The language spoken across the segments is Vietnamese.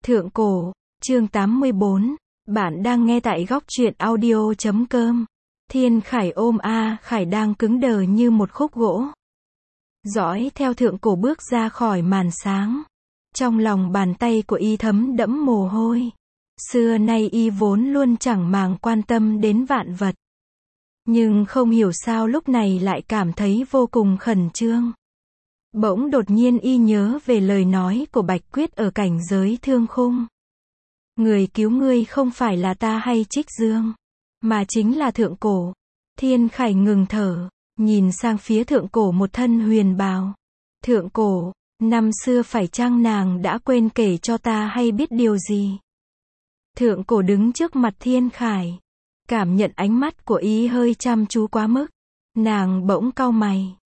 Thượng cổ, chương 84, bạn đang nghe tại góc truyện audio.com. Thiên Khải ôm A Khải đang cứng đờ như một khúc gỗ. Dõi theo thượng cổ bước ra khỏi màn sáng. Trong lòng bàn tay của y thấm đẫm mồ hôi. Xưa nay y vốn luôn chẳng màng quan tâm đến vạn vật. Nhưng không hiểu sao lúc này lại cảm thấy vô cùng khẩn trương. Bỗng đột nhiên y nhớ về lời nói của Bạch Quyết ở cảnh giới thương khung. Người cứu ngươi không phải là ta hay Trích Dương, mà chính là thượng cổ. Thiên Khải ngừng thở, nhìn sang phía thượng cổ một thân huyền bào. Thượng cổ, năm xưa phải chăng nàng đã quên kể cho ta hay biết điều gì? Thượng cổ đứng trước mặt Thiên Khải, cảm nhận ánh mắt của y hơi chăm chú quá mức. Nàng bỗng cau mày.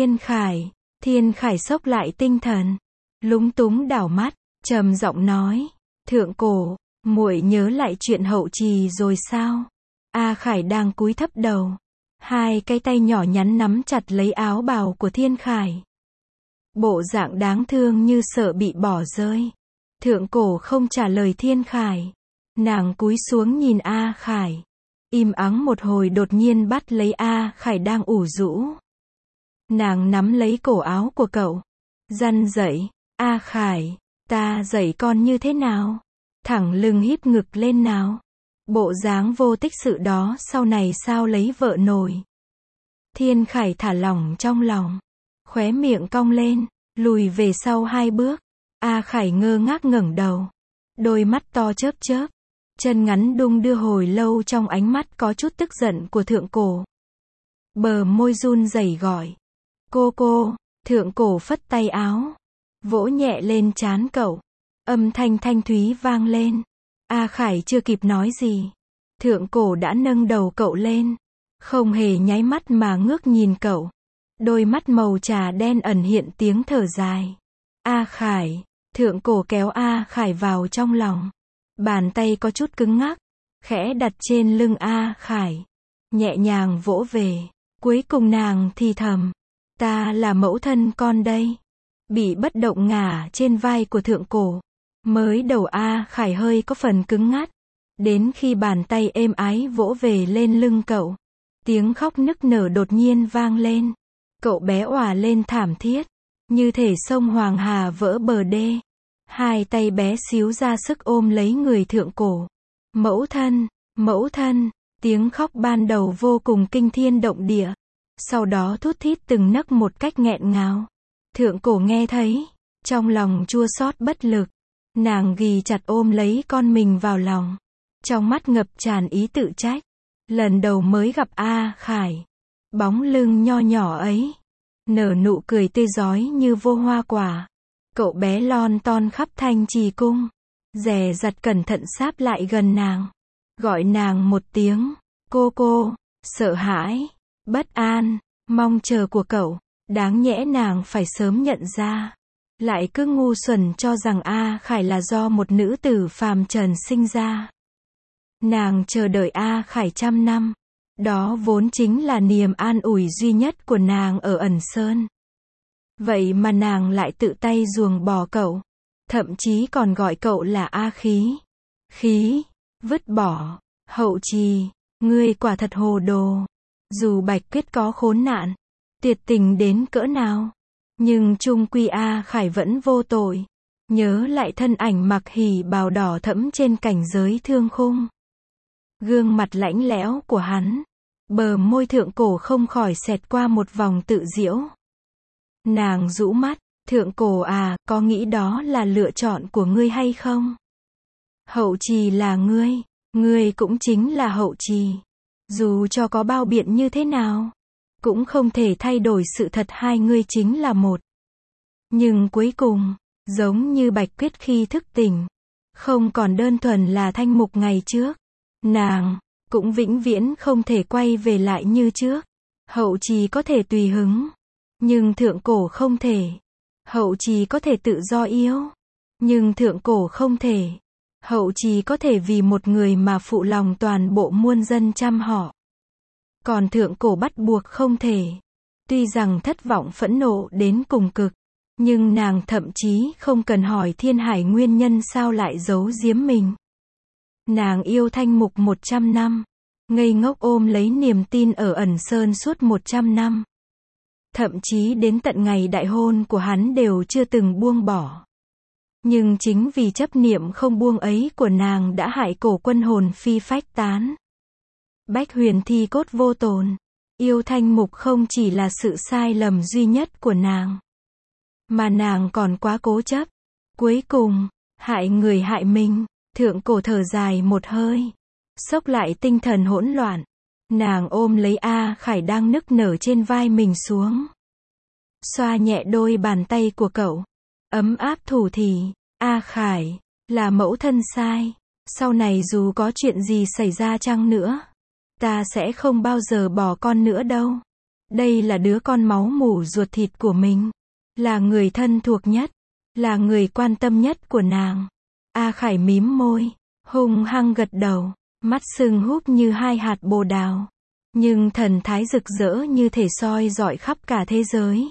Thiên Khải xốc lại tinh thần, lúng túng đảo mắt, trầm giọng nói, thượng cổ, muội nhớ lại chuyện hậu trì rồi sao? A Khải đang cúi thấp đầu, hai cái tay nhỏ nhắn nắm chặt lấy áo bào của Thiên Khải. Bộ dạng đáng thương như sợ bị bỏ rơi. Thượng cổ không trả lời Thiên Khải. Nàng cúi xuống nhìn A Khải. Im ắng một hồi đột nhiên bắt lấy A Khải đang ủ rũ. Nàng nắm lấy cổ áo của cậu, răn dậy, A Khải, ta dạy con như thế nào? Thẳng lưng híp ngực lên nào. Bộ dáng vô tích sự đó sau này sao lấy vợ nổi. Thiên Khải thả lỏng trong lòng, khóe miệng cong lên, lùi về sau 2 bước. A Khải ngơ ngác ngẩng đầu, đôi mắt to chớp chớp, chân ngắn đung đưa hồi lâu trong ánh mắt có chút tức giận của thượng cổ. Bờ môi run rẩy gọi, cô, thượng cổ phất tay áo, vỗ nhẹ lên trán cậu, âm thanh thanh thúy vang lên. A Khải chưa kịp nói gì, thượng cổ đã nâng đầu cậu lên, không hề nháy mắt mà ngước nhìn cậu, đôi mắt màu trà đen ẩn hiện tiếng thở dài. A Khải, thượng cổ kéo A Khải vào trong lòng, bàn tay có chút cứng ngắc, khẽ đặt trên lưng A Khải, nhẹ nhàng vỗ về, cuối cùng nàng thì thầm, ta là mẫu thân con đây. Bị bất động ngả trên vai của thượng cổ. Mới đầu A Khải hơi có phần cứng ngắt. Đến khi bàn tay êm ái vỗ về lên lưng cậu, tiếng khóc nức nở đột nhiên vang lên. Cậu bé òa lên thảm thiết, như thể sông Hoàng Hà vỡ bờ đê. Hai tay bé xíu ra sức ôm lấy người thượng cổ. Mẫu thân, tiếng khóc ban đầu vô cùng kinh thiên động địa. Sau đó thút thít từng nấc một cách nghẹn ngào. Thượng cổ nghe thấy, trong lòng chua xót bất lực. Nàng ghì chặt ôm lấy con mình vào lòng, trong mắt ngập tràn ý tự trách. Lần đầu mới gặp A Khải, bóng lưng nho nhỏ ấy, nở nụ cười tươi rói như vô hoa quả. Cậu bé lon ton khắp Thanh Trì cung, dè dặt cẩn thận sáp lại gần nàng, gọi nàng một tiếng, cô, sợ hãi, bất an, mong chờ của cậu, đáng nhẽ nàng phải sớm nhận ra. Lại cứ ngu xuẩn cho rằng A Khải là do một nữ tử phàm trần sinh ra. Nàng chờ đợi A Khải 100 năm. Đó vốn chính là niềm an ủi duy nhất của nàng ở ẩn sơn. Vậy mà nàng lại tự tay ruồng bỏ cậu. Thậm chí còn gọi cậu là A Khí. Vứt bỏ, hậu trì, ngươi quả thật hồ đồ. Dù Bạch Quyết có khốn nạn, tuyệt tình đến cỡ nào, nhưng chung quy A Khải vẫn vô tội. Nhớ lại thân ảnh mặc hỉ bào đỏ thẫm trên cảnh giới thương khung, gương mặt lãnh lẽo của hắn, bờ môi thượng cổ không khỏi xẹt qua một vòng tự giễu. Nàng rũ mắt, thượng cổ à, có nghĩ đó là lựa chọn của ngươi hay không? Hậu trì là ngươi cũng chính là hậu trì. Dù cho có bao biện như thế nào, cũng không thể thay đổi sự thật hai ngươi chính là một. Nhưng cuối cùng, giống như Bạch Quyết khi thức tỉnh, không còn đơn thuần là Thanh Mục ngày trước, nàng cũng vĩnh viễn không thể quay về lại như trước. Hậu trì có thể tùy hứng, nhưng thượng cổ không thể. Hậu trì có thể tự do yêu, nhưng thượng cổ không thể. Hậu trì có thể vì một người mà phụ lòng toàn bộ muôn dân trăm họ. Còn thượng cổ bắt buộc không thể. Tuy rằng thất vọng phẫn nộ đến cùng cực, Nhưng nàng thậm chí không cần hỏi Thiên Hải nguyên nhân sao lại giấu giếm mình. Nàng yêu Thanh Mục 100 năm. Ngây ngốc ôm lấy niềm tin ở Ẩn Sơn suốt 100 năm. Thậm chí đến tận ngày đại hôn của hắn đều chưa từng buông bỏ. Nhưng chính vì chấp niệm không buông ấy của nàng đã hại Cổ Quân hồn phi phách tán. Bách Huyền thi cốt vô tồn. Yêu Thanh Mục không chỉ là sự sai lầm duy nhất của nàng, mà nàng còn quá cố chấp. Cuối cùng, hại người hại mình. Thượng Cổ thở dài một hơi, xốc lại tinh thần hỗn loạn. Nàng ôm lấy A Khải đang nức nở trên vai mình xuống. Xoa nhẹ đôi bàn tay của cậu. Ấm áp thủ thỉ. A Khải, là mẫu thân sai. Sau này dù có chuyện gì xảy ra chăng nữa, ta sẽ không bao giờ bỏ con nữa đâu. Đây là đứa con máu mủ ruột thịt của mình. Là người thân thuộc nhất. Là người quan tâm nhất của nàng. A Khải mím môi, hung hăng gật đầu, mắt sưng húp như hai hạt bồ đào. Nhưng thần thái rực rỡ như thể soi rọi khắp cả thế giới.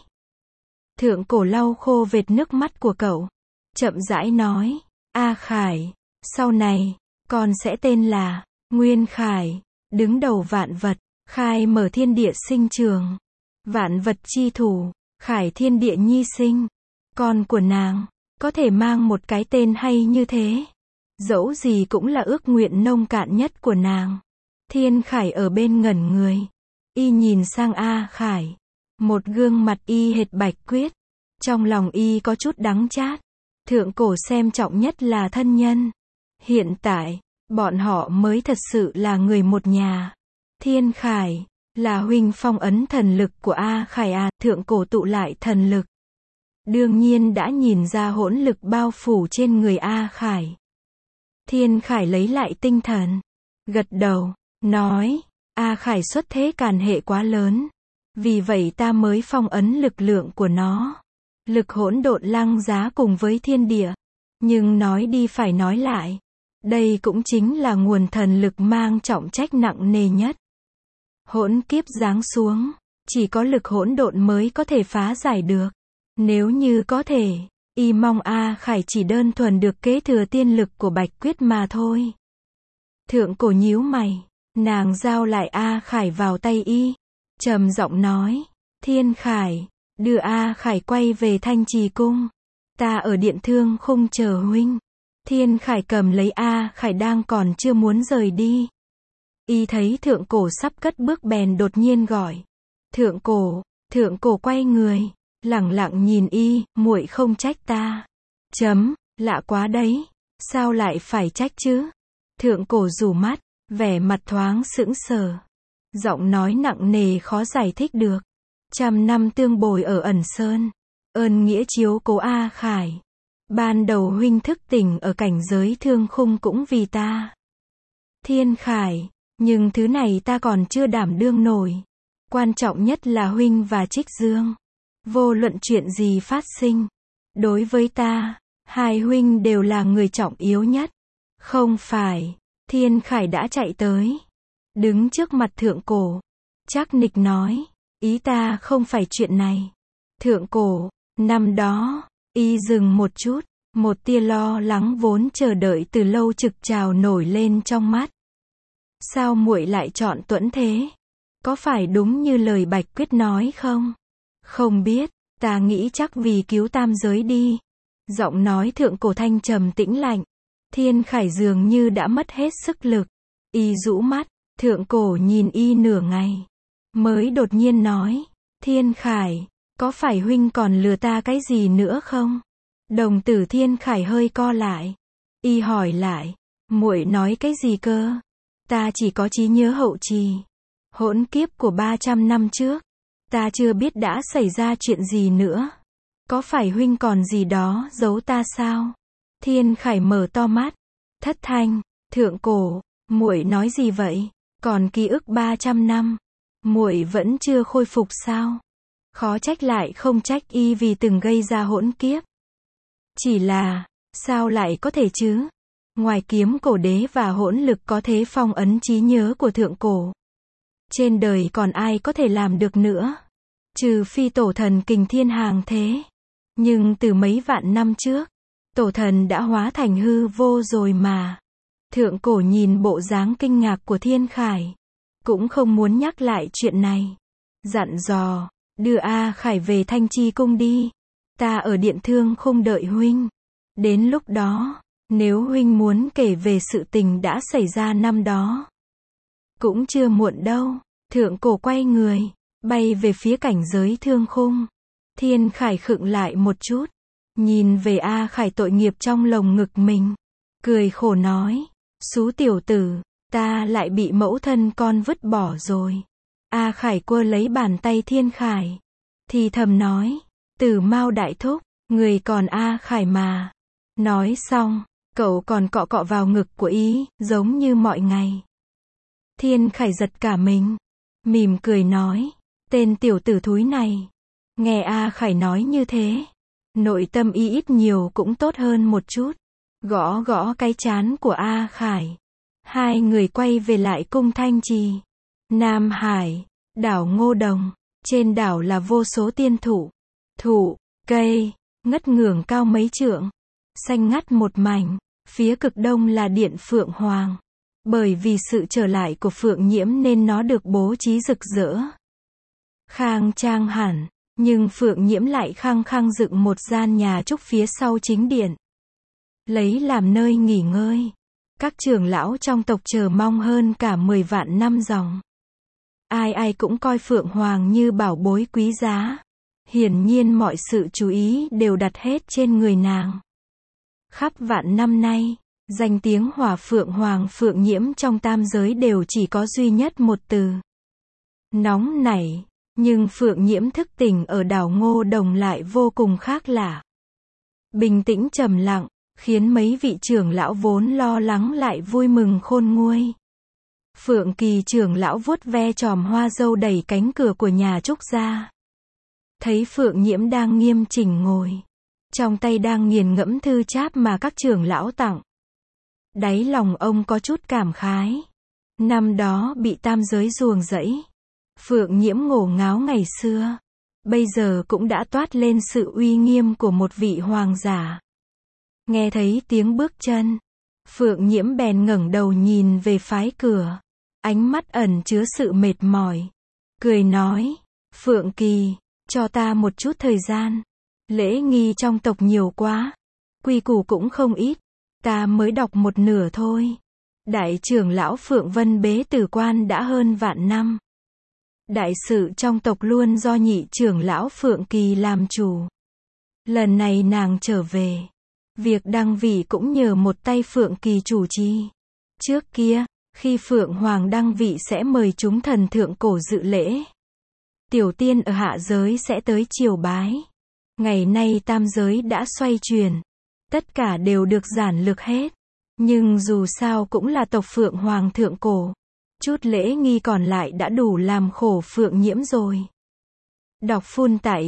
Thượng Cổ lau khô vệt nước mắt của cậu. Chậm rãi nói, A Khải, sau này, con sẽ tên là Nguyên Khải, đứng đầu vạn vật, khai mở thiên địa sinh trường. Vạn vật chi thủ, Khải thiên địa nhi sinh. Con của nàng, có thể mang một cái tên hay như thế. Dẫu gì cũng là ước nguyện nông cạn nhất của nàng. Thiên Khải ở bên ngẩn người. Y nhìn sang A Khải. Một gương mặt y hệt Bạch Quyết. Trong lòng y có chút đắng chát. Thượng Cổ xem trọng nhất là thân nhân. Hiện tại, bọn họ mới thật sự là người một nhà. Thiên Khải, là huynh phong ấn thần lực của A Khải à. Thượng Cổ tụ lại thần lực. Đương nhiên đã nhìn ra hỗn lực bao phủ trên người A Khải. Thiên Khải lấy lại tinh thần. Gật đầu, nói, A Khải xuất thế càn hệ quá lớn. Vì vậy ta mới phong ấn lực lượng của nó. Lực hỗn độn lăng giá cùng với thiên địa. Nhưng nói đi phải nói lại. Đây cũng chính là nguồn thần lực mang trọng trách nặng nề nhất. Hỗn kiếp giáng xuống. Chỉ có lực hỗn độn mới có thể phá giải được. Nếu như có thể, y mong A Khải chỉ đơn thuần được kế thừa tiên lực của Bạch Quyết mà thôi. Thượng Cổ nhíu mày, nàng giao lại A Khải vào tay y, trầm giọng nói, Thiên Khải, đưa A Khải quay về Thanh Trì Cung. Ta ở Điện Thương Khung chờ huynh. Thiên Khải cầm lấy A Khải đang còn chưa muốn rời đi. Y thấy Thượng Cổ sắp cất bước bèn đột nhiên gọi. Thượng Cổ quay người. Lẳng lặng nhìn y, muội không trách ta. Lạ quá đấy. Sao lại phải trách chứ? Thượng Cổ rủ mắt, vẻ mặt thoáng sững sờ. Giọng nói nặng nề khó giải thích được. 100 năm tương bồi ở Ẩn Sơn. Ơn nghĩa chiếu cố A Khải. Ban đầu huynh thức tỉnh ở cảnh giới thương khung cũng vì ta. Thiên Khải, nhưng thứ này ta còn chưa đảm đương nổi. Quan trọng nhất là huynh và Trích Dương. Vô luận chuyện gì phát sinh, đối với ta, hai huynh đều là người trọng yếu nhất. Không phải, Thiên Khải đã chạy tới, đứng trước mặt Thượng Cổ. Trác nịch nói, ý ta không phải chuyện này. Thượng Cổ, năm đó, y dừng một chút, một tia lo lắng vốn chờ đợi từ lâu trực trào nổi lên trong mắt. Sao muội lại chọn Tuẫn thế? Có phải đúng như lời Bạch Quyết nói không? Không biết, ta nghĩ chắc vì cứu tam giới đi. Giọng nói Thượng Cổ thanh trầm tĩnh lạnh. Thiên Khải dường như đã mất hết sức lực. Y rũ mắt, Thượng Cổ nhìn y nửa ngày. Mới đột nhiên nói, Thiên Khải, có phải huynh còn lừa ta cái gì nữa không? Đồng tử Thiên Khải hơi co lại. Y hỏi lại, muội nói cái gì cơ? Ta chỉ có trí nhớ hậu trì. Hỗn kiếp của 300 năm trước. Ta chưa biết đã xảy ra chuyện gì nữa. Có phải huynh còn gì đó giấu ta sao? Thiên Khải mở to mắt. Thất thanh, Thượng Cổ, muội nói gì vậy? Còn ký ức 300 năm. Muội vẫn chưa khôi phục sao? Khó trách lại không trách y vì từng gây ra hỗn kiếp. Chỉ là, sao lại có thể chứ? Ngoài Kiếm Cổ Đế và hỗn lực có thế phong ấn trí nhớ của Thượng Cổ. Trên đời còn ai có thể làm được nữa? Trừ phi tổ thần Kình Thiên Hàng thế. Nhưng từ mấy vạn năm trước, tổ thần đã hóa thành hư vô rồi mà. Thượng cổ nhìn bộ dáng kinh ngạc của Thiên Khải, cũng không muốn nhắc lại chuyện này. Dặn dò, đưa A Khải về Thanh Chi cung đi. Ta ở Điện Thương Khung đợi huynh. Đến lúc đó, nếu huynh muốn kể về sự tình đã xảy ra năm đó, cũng chưa muộn đâu. Thượng cổ quay người, bay về phía cảnh giới Thương Khung. Thiên Khải khựng lại một chút, nhìn về A Khải tội nghiệp trong lồng ngực mình, cười khổ nói, xú tiểu tử, ta lại bị mẫu thân con vứt bỏ rồi. A Khải quơ lấy bàn tay Thiên Khải, thì thầm nói, Tử Mao đại thúc, người còn A Khải mà. Nói xong, cậu còn cọ cọ vào ngực của ý, giống như mọi ngày. Thiên Khải giật cả mình, mỉm cười nói, tên tiểu tử thúi này. Nghe A Khải nói như thế, nội tâm y ít nhiều cũng tốt hơn một chút. Gõ gõ cái trán của A Khải. Hai người quay về lại cung Thanh Trì. Nam Hải, đảo Ngô Đồng. Trên đảo là vô số tiên thụ, cây, ngất ngưởng cao mấy trượng, xanh ngắt một mảnh. Phía cực đông là điện Phượng Hoàng. Bởi vì sự trở lại của Phượng Nhiễm nên nó được bố trí rực rỡ, khang trang hẳn. Nhưng Phượng Nhiễm lại khăng khăng dựng một gian nhà trúc phía sau chính điện, lấy làm nơi nghỉ ngơi. Các trưởng lão trong tộc chờ mong hơn cả 10 vạn năm dòng. Ai ai cũng coi Phượng Hoàng như bảo bối quý giá. Hiển nhiên mọi sự chú ý đều đặt hết trên người nàng. Khắp vạn năm nay, danh tiếng Hỏa Phượng Hoàng Phượng Nhiễm trong tam giới đều chỉ có duy nhất một từ: nóng nảy. Nhưng Phượng Nhiễm thức tỉnh ở đảo Ngô Đồng lại vô cùng khác lạ. Bình tĩnh trầm lặng, khiến mấy vị trưởng lão vốn lo lắng lại vui mừng khôn nguôi. Phượng Kỳ trưởng lão vuốt ve chòm hoa dâu đẩy cánh cửa của nhà trúc ra. Thấy Phượng Nhiễm đang nghiêm chỉnh ngồi, trong tay đang nghiền ngẫm thư cháp mà các trưởng lão tặng. Đáy lòng ông có chút cảm khái. Năm đó bị tam giới ruồng rẫy, Phượng Nhiễm ngổ ngáo ngày xưa, bây giờ cũng đã toát lên sự uy nghiêm của một vị hoàng giả. Nghe thấy tiếng bước chân, Phượng Nhiễm bèn ngẩng đầu nhìn về phái cửa, ánh mắt ẩn chứa sự mệt mỏi, cười nói, Phượng Kỳ, cho ta một chút thời gian. Lễ nghi trong tộc nhiều quá, quy củ cũng không ít, ta mới đọc một nửa thôi. Đại trưởng lão Phượng Vân bế tử quan đã hơn vạn năm. Đại sự trong tộc luôn do nhị trưởng lão Phượng Kỳ làm chủ. Lần này nàng trở về, việc đăng vị cũng nhờ một tay Phượng Kỳ chủ trì. Trước kia, khi Phượng Hoàng đăng vị sẽ mời chúng thần thượng cổ dự lễ. Tiểu tiên ở hạ giới sẽ tới triều bái. Ngày nay tam giới đã xoay chuyển, tất cả đều được giản lược hết. Nhưng dù sao cũng là tộc Phượng Hoàng thượng cổ, chút lễ nghi còn lại đã đủ làm khổ Phượng Nhiễm rồi. Đọc full tại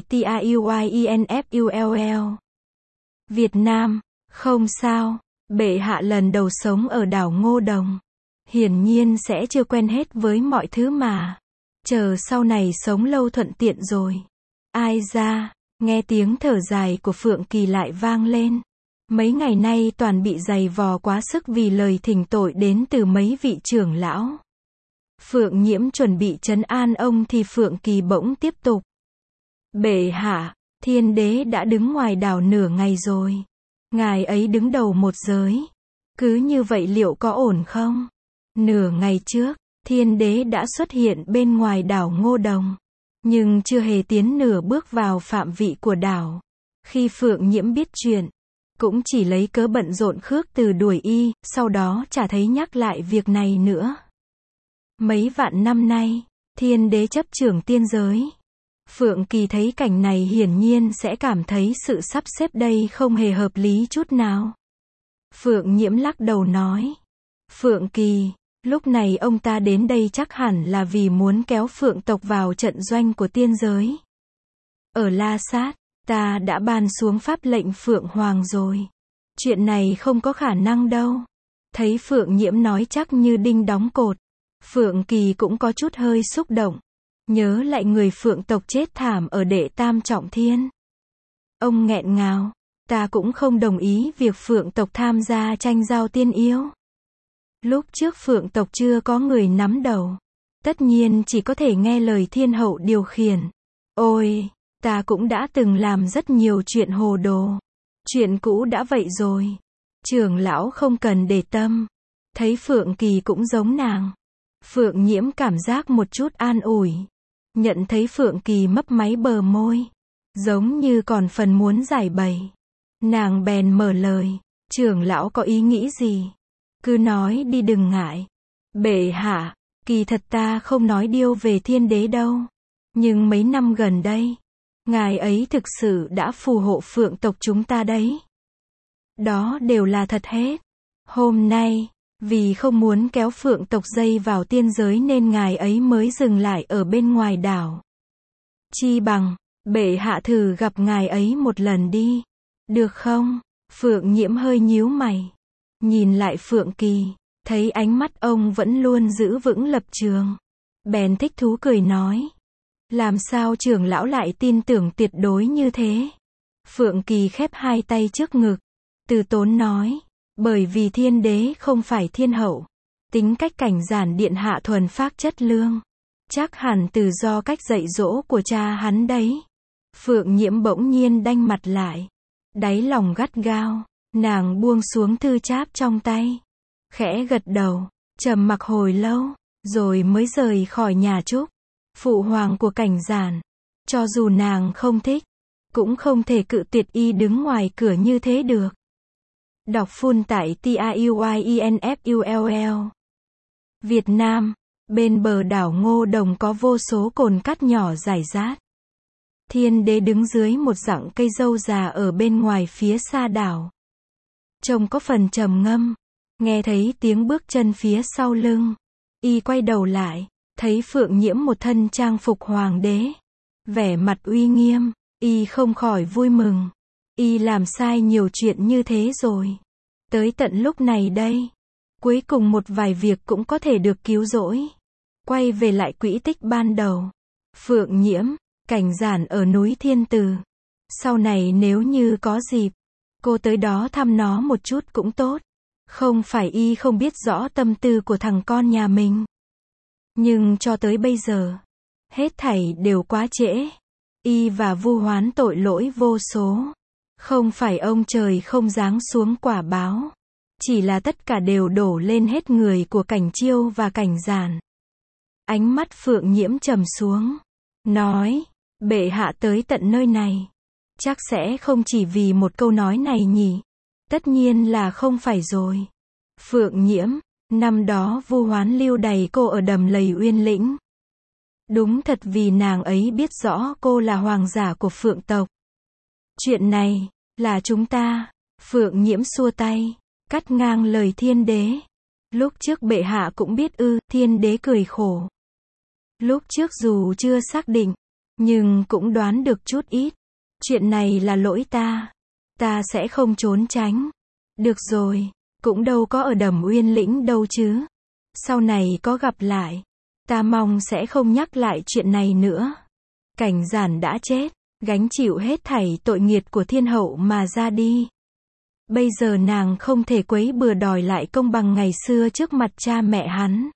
TAUYINFULL. Việt Nam, không sao, bệ hạ lần đầu sống ở đảo Ngô Đồng, hiển nhiên sẽ chưa quen hết với mọi thứ mà. Chờ sau này sống lâu thuận tiện rồi. Ai ra, nghe tiếng thở dài của Phượng Kỳ lại vang lên. Mấy ngày nay toàn bị giày vò quá sức vì lời thỉnh tội đến từ mấy vị trưởng lão. Phượng Nhiễm chuẩn bị trấn an ông thì Phượng Kỳ bỗng tiếp tục. Bệ hạ, thiên đế đã đứng ngoài đảo nửa ngày rồi. Ngài ấy đứng đầu một giới. Cứ như vậy liệu có ổn không? Nửa ngày trước, thiên đế đã xuất hiện bên ngoài đảo Ngô Đồng, nhưng chưa hề tiến nửa bước vào phạm vị của đảo. Khi Phượng Nhiễm biết chuyện, cũng chỉ lấy cớ bận rộn khước từ đuổi y, sau đó chả thấy nhắc lại việc này nữa. Mấy vạn năm nay, thiên đế chấp trưởng tiên giới. Phượng Kỳ thấy cảnh này hiển nhiên sẽ cảm thấy sự sắp xếp đây không hề hợp lý chút nào. Phượng Nhiễm lắc đầu nói. Phượng Kỳ, lúc này ông ta đến đây chắc hẳn là vì muốn kéo Phượng tộc vào trận doanh của tiên giới. Ở La Sát, ta đã ban xuống pháp lệnh Phượng Hoàng rồi. Chuyện này không có khả năng đâu. Thấy Phượng Nhiễm nói chắc như đinh đóng cột, Phượng Kỳ cũng có chút hơi xúc động. Nhớ lại người Phượng tộc chết thảm ở Đệ Tam Trọng Thiên. Ông nghẹn ngào. Ta cũng không đồng ý việc Phượng tộc tham gia tranh giao tiên yêu. Lúc trước Phượng tộc chưa có người nắm đầu. Tất nhiên chỉ có thể nghe lời thiên hậu điều khiển. Ôi, ta cũng đã từng làm rất nhiều chuyện hồ đồ. Chuyện cũ đã vậy rồi. Trưởng lão không cần để tâm. Thấy Phượng Kỳ cũng giống nàng. Phượng Nhiễm cảm giác một chút an ủi. Nhận thấy Phượng Kỳ mấp máy bờ môi. Giống như còn phần muốn giải bày. Nàng bèn mở lời. Trưởng lão có ý nghĩ gì? Cứ nói đi đừng ngại. Bệ hạ, kỳ thật ta không nói điêu về thiên đế đâu. Nhưng mấy năm gần đây, ngài ấy thực sự đã phù hộ Phượng tộc chúng ta đấy. Đó đều là thật hết. Hôm nay, vì không muốn kéo Phượng tộc dây vào tiên giới nên ngài ấy mới dừng lại ở bên ngoài đảo. Chi bằng, bệ hạ thử gặp ngài ấy một lần đi. Được không? Phượng Nhiễm hơi nhíu mày. Nhìn lại Phượng Kỳ, thấy ánh mắt ông vẫn luôn giữ vững lập trường. Bèn thích thú cười nói. Làm sao trưởng lão lại tin tưởng tuyệt đối như thế? Phượng Kỳ khép hai tay trước ngực. Từ tốn nói. Bởi vì thiên đế không phải thiên hậu. Tính cách cảnh giản điện hạ thuần phác chất lương. Chắc hẳn từ do cách dạy dỗ của cha hắn đấy. Phượng Nhiễm bỗng nhiên đanh mặt lại. Đáy lòng gắt gao. Nàng buông xuống thư cháp trong tay. Khẽ gật đầu. Trầm mặc hồi lâu. Rồi mới rời khỏi nhà Trúc. Phụ hoàng của cảnh giản. Cho dù nàng không thích. Cũng không thể cự tuyệt y đứng ngoài cửa như thế được. Đọc full tại TAUYINFULL. Việt Nam. Bên bờ đảo Ngô Đồng có vô số cồn cát nhỏ rải rác. Thiên đế đứng dưới một rặng cây dâu già ở bên ngoài phía xa đảo. Trông có phần trầm ngâm. Nghe thấy tiếng bước chân phía sau lưng. Y quay đầu lại. Thấy Phượng Nhiễm một thân trang phục hoàng đế. Vẻ mặt uy nghiêm. Y không khỏi vui mừng. Y làm sai nhiều chuyện như thế rồi. Tới tận lúc này đây. Cuối cùng một vài việc cũng có thể được cứu rỗi. Quay về lại quỹ tích ban đầu. Phượng Nhiễm, cảnh giản ở núi Thiên Từ. Sau này nếu như có dịp, cô tới đó thăm nó một chút cũng tốt. Không phải y không biết rõ tâm tư của thằng con nhà mình. Nhưng cho tới bây giờ, hết thảy đều quá trễ. Y và Vu Hoán tội lỗi vô số. Không phải ông trời không giáng xuống quả báo. Chỉ là tất cả đều đổ lên hết người của Cảnh Chiêu và Cảnh Giản. Ánh mắt Phượng Nhiễm trầm xuống. Nói, bệ hạ tới tận nơi này. Chắc sẽ không chỉ vì một câu nói này nhỉ. Tất nhiên là không phải rồi. Phượng Nhiễm, năm đó Vu Hoán lưu đày cô ở đầm lầy Uyên Lĩnh. Đúng thật vì nàng ấy biết rõ cô là hoàng giả của Phượng tộc. Chuyện này, là chúng ta. Phượng Nhiễm xua tay, cắt ngang lời thiên đế. Lúc trước bệ hạ cũng biết ư, thiên đế cười khổ. Lúc trước dù chưa xác định, nhưng cũng đoán được chút ít. Chuyện này là lỗi ta. Ta sẽ không trốn tránh. Được rồi, cũng đâu có ở đầm Uyên Lĩnh đâu chứ. Sau này có gặp lại, ta mong sẽ không nhắc lại chuyện này nữa. Cảnh giản đã chết, gánh chịu hết thảy tội nghiệt của thiên hậu mà ra đi. Bây giờ nàng không thể quấy bừa đòi lại công bằng ngày xưa trước mặt cha mẹ hắn.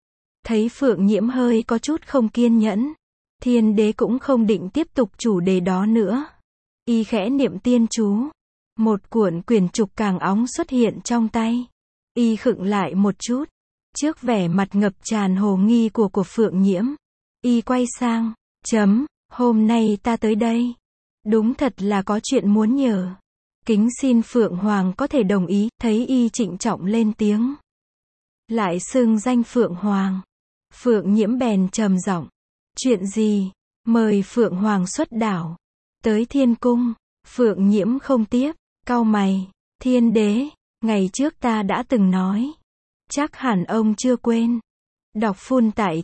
Thấy Phượng Nhiễm hơi có chút không kiên nhẫn. Thiên đế cũng không định tiếp tục chủ đề đó nữa. Y khẽ niệm tiên chú. Một cuộn quyển trục càng óng xuất hiện trong tay. Y khựng lại một chút. Trước vẻ mặt ngập tràn hồ nghi của Phượng Nhiễm. Y quay sang. Hôm nay ta tới đây. Đúng thật là có chuyện muốn nhờ. Kính xin Phượng Hoàng có thể đồng ý. Thấy y trịnh trọng lên tiếng. Lại xưng danh Phượng Hoàng. Phượng Nhiễm bèn trầm giọng. Chuyện gì? Mời Phượng Hoàng xuất đảo. Tới thiên cung. Phượng Nhiễm không tiếp. Cau mày. Thiên đế. Ngày trước ta đã từng nói. Chắc hẳn ông chưa quên. Đọc full tại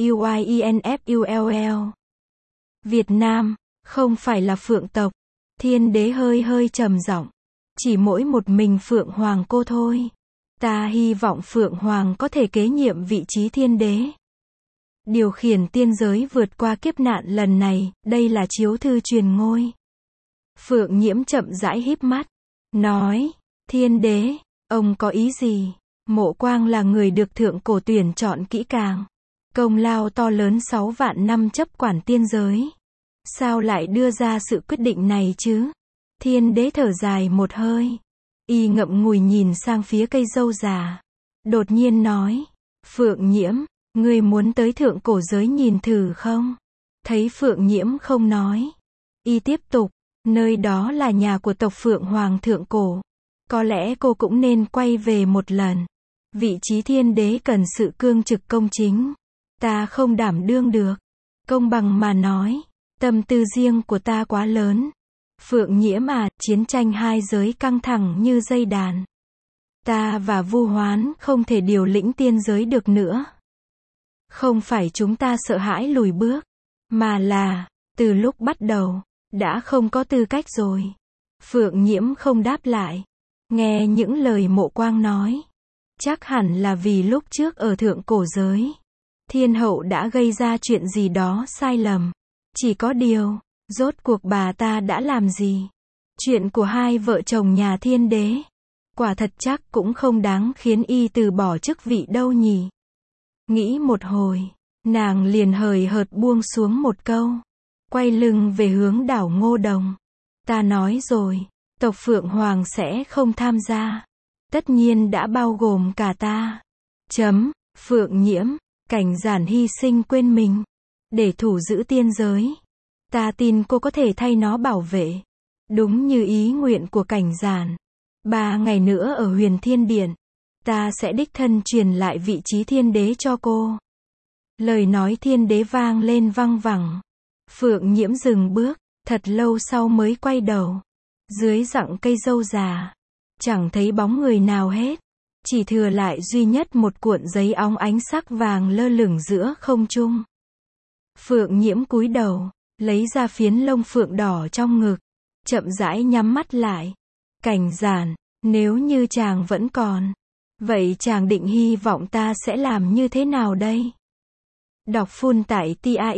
TAUYINFULL. Việt Nam. Không phải là Phượng tộc. Thiên đế hơi trầm giọng. Chỉ mỗi một mình Phượng Hoàng cô thôi. Ta hy vọng Phượng Hoàng có thể kế nhiệm vị trí thiên đế. Điều khiển tiên giới vượt qua kiếp nạn lần này, đây là chiếu thư truyền ngôi. Phượng Nhiễm chậm rãi híp mắt, nói, Thiên đế, ông có ý gì? Mộ Quang là người được thượng cổ tuyển chọn kỹ càng. Công lao to lớn 6 vạn năm chấp quản tiên giới. Sao lại đưa ra sự quyết định này chứ? Thiên đế thở dài một hơi. Y ngậm ngùi nhìn sang phía cây dâu già. Đột nhiên nói, Phượng Nhiễm, ngươi muốn tới thượng cổ giới nhìn thử không? Thấy Phượng Nhiễm không nói. Y tiếp tục, nơi đó là nhà của tộc Phượng Hoàng thượng cổ. Có lẽ cô cũng nên quay về một lần. Vị trí thiên đế cần sự cương trực công chính. Ta không đảm đương được. Công bằng mà nói, tâm tư riêng của ta quá lớn. Phượng Nhiễm à, chiến tranh hai giới căng thẳng như dây đàn. Ta và Vu Hoán không thể điều lĩnh tiên giới được nữa. Không phải chúng ta sợ hãi lùi bước, mà là, từ lúc bắt đầu, đã không có tư cách rồi. Phượng Nhiễm không đáp lại. Nghe những lời Mộ Quang nói. Chắc hẳn là vì lúc trước ở thượng cổ giới, Thiên hậu đã gây ra chuyện gì đó sai lầm. Chỉ có điều, rốt cuộc bà ta đã làm gì? Chuyện của hai vợ chồng nhà thiên đế, quả thật chắc cũng không đáng khiến y từ bỏ chức vị đâu nhỉ. Nghĩ một hồi, nàng liền hời hợt buông xuống một câu. Quay lưng về hướng đảo Ngô Đồng. Ta nói rồi, tộc Phượng Hoàng sẽ không tham gia. Tất nhiên đã bao gồm cả ta. Phượng Nhiễm, Cảnh Giản hy sinh quên mình để thủ giữ tiên giới. Ta tin cô có thể thay nó bảo vệ. Đúng như ý nguyện của Cảnh Giản. 3 ngày nữa ở Huyền Thiên Điện, ta sẽ đích thân truyền lại vị trí thiên đế cho cô. Lời nói thiên đế vang lên văng vẳng. Phượng Nhiễm dừng bước, thật lâu sau mới quay đầu. Dưới rặng cây dâu già, chẳng thấy bóng người nào hết. Chỉ thừa lại duy nhất một cuộn giấy óng ánh sắc vàng lơ lửng giữa không trung. Phượng Nhiễm cúi đầu, lấy ra phiến lông phượng đỏ trong ngực, chậm rãi nhắm mắt lại. Cảnh Giản, nếu như chàng vẫn còn, vậy chàng định hy vọng ta sẽ làm như thế nào đây? Đọc full tại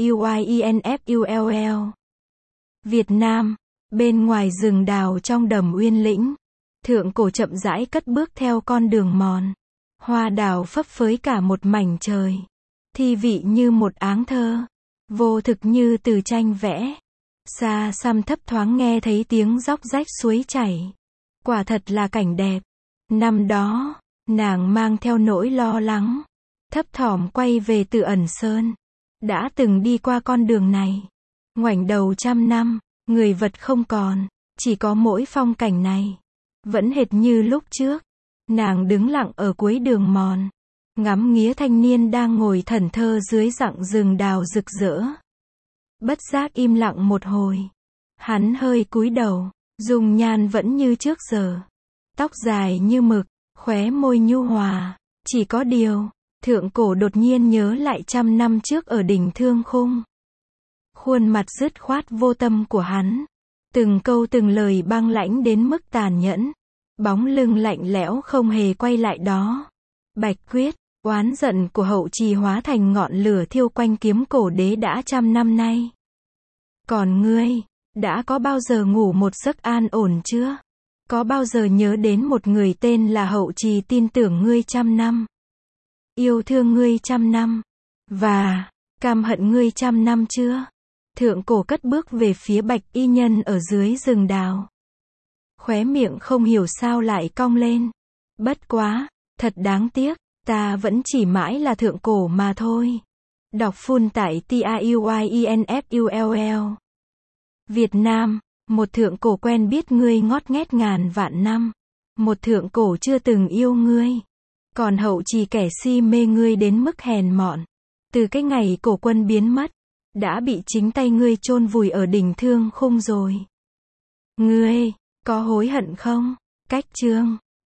TAUYINFULL. Việt Nam, bên ngoài rừng đào trong đầm Uyên Lĩnh, thượng cổ chậm rãi cất bước theo con đường mòn. Hoa đào phấp phới cả một mảnh trời. Thi vị như một áng thơ. Vô thực như từ tranh vẽ. Xa xăm thấp thoáng nghe thấy tiếng róc rách suối chảy. Quả thật là cảnh đẹp. Năm đó, nàng mang theo nỗi lo lắng, thấp thỏm quay về Từ Ẩn Sơn. Đã từng đi qua con đường này. Ngoảnh đầu trăm năm, người vật không còn, chỉ có mỗi phong cảnh này. Vẫn hệt như lúc trước. Nàng đứng lặng ở cuối đường mòn, ngắm nghía thanh niên đang ngồi thẫn thờ dưới rặng rừng đào rực rỡ. Bất giác im lặng một hồi. Hắn hơi cúi đầu, dung nhan vẫn như trước giờ. Tóc dài như mực, khóe môi nhu hòa. Chỉ có điều, thượng cổ đột nhiên nhớ lại 100 năm trước ở đỉnh Thương Khung. Khuôn mặt dứt khoát vô tâm của hắn. Từng câu từng lời băng lãnh đến mức tàn nhẫn. Bóng lưng lạnh lẽo không hề quay lại đó. Bạch quyết, oán giận của hậu trì hóa thành ngọn lửa thiêu quanh kiếm cổ đế đã 100 năm nay. Còn ngươi, đã có bao giờ ngủ một giấc an ổn chưa? Có bao giờ nhớ đến một người tên là hậu trì tin tưởng ngươi 100 năm? Yêu thương ngươi 100 năm? Và, căm hận ngươi 100 năm chưa? Thượng cổ cất bước về phía Bạch y nhân ở dưới rừng đào. Khóe miệng không hiểu sao lại cong lên. Bất quá, thật đáng tiếc, ta vẫn chỉ mãi là thượng cổ mà thôi. Đọc full tại TAUYINFULL. Việt Nam, một thượng cổ quen biết ngươi ngót nghét ngàn vạn năm. Một thượng cổ chưa từng yêu ngươi. Còn hậu trì kẻ si mê ngươi đến mức hèn mọn. Từ cái ngày cổ quân biến mất, đã bị chính tay ngươi chôn vùi ở đỉnh Thương Khung rồi. Ngươi có hối hận không? Cách chương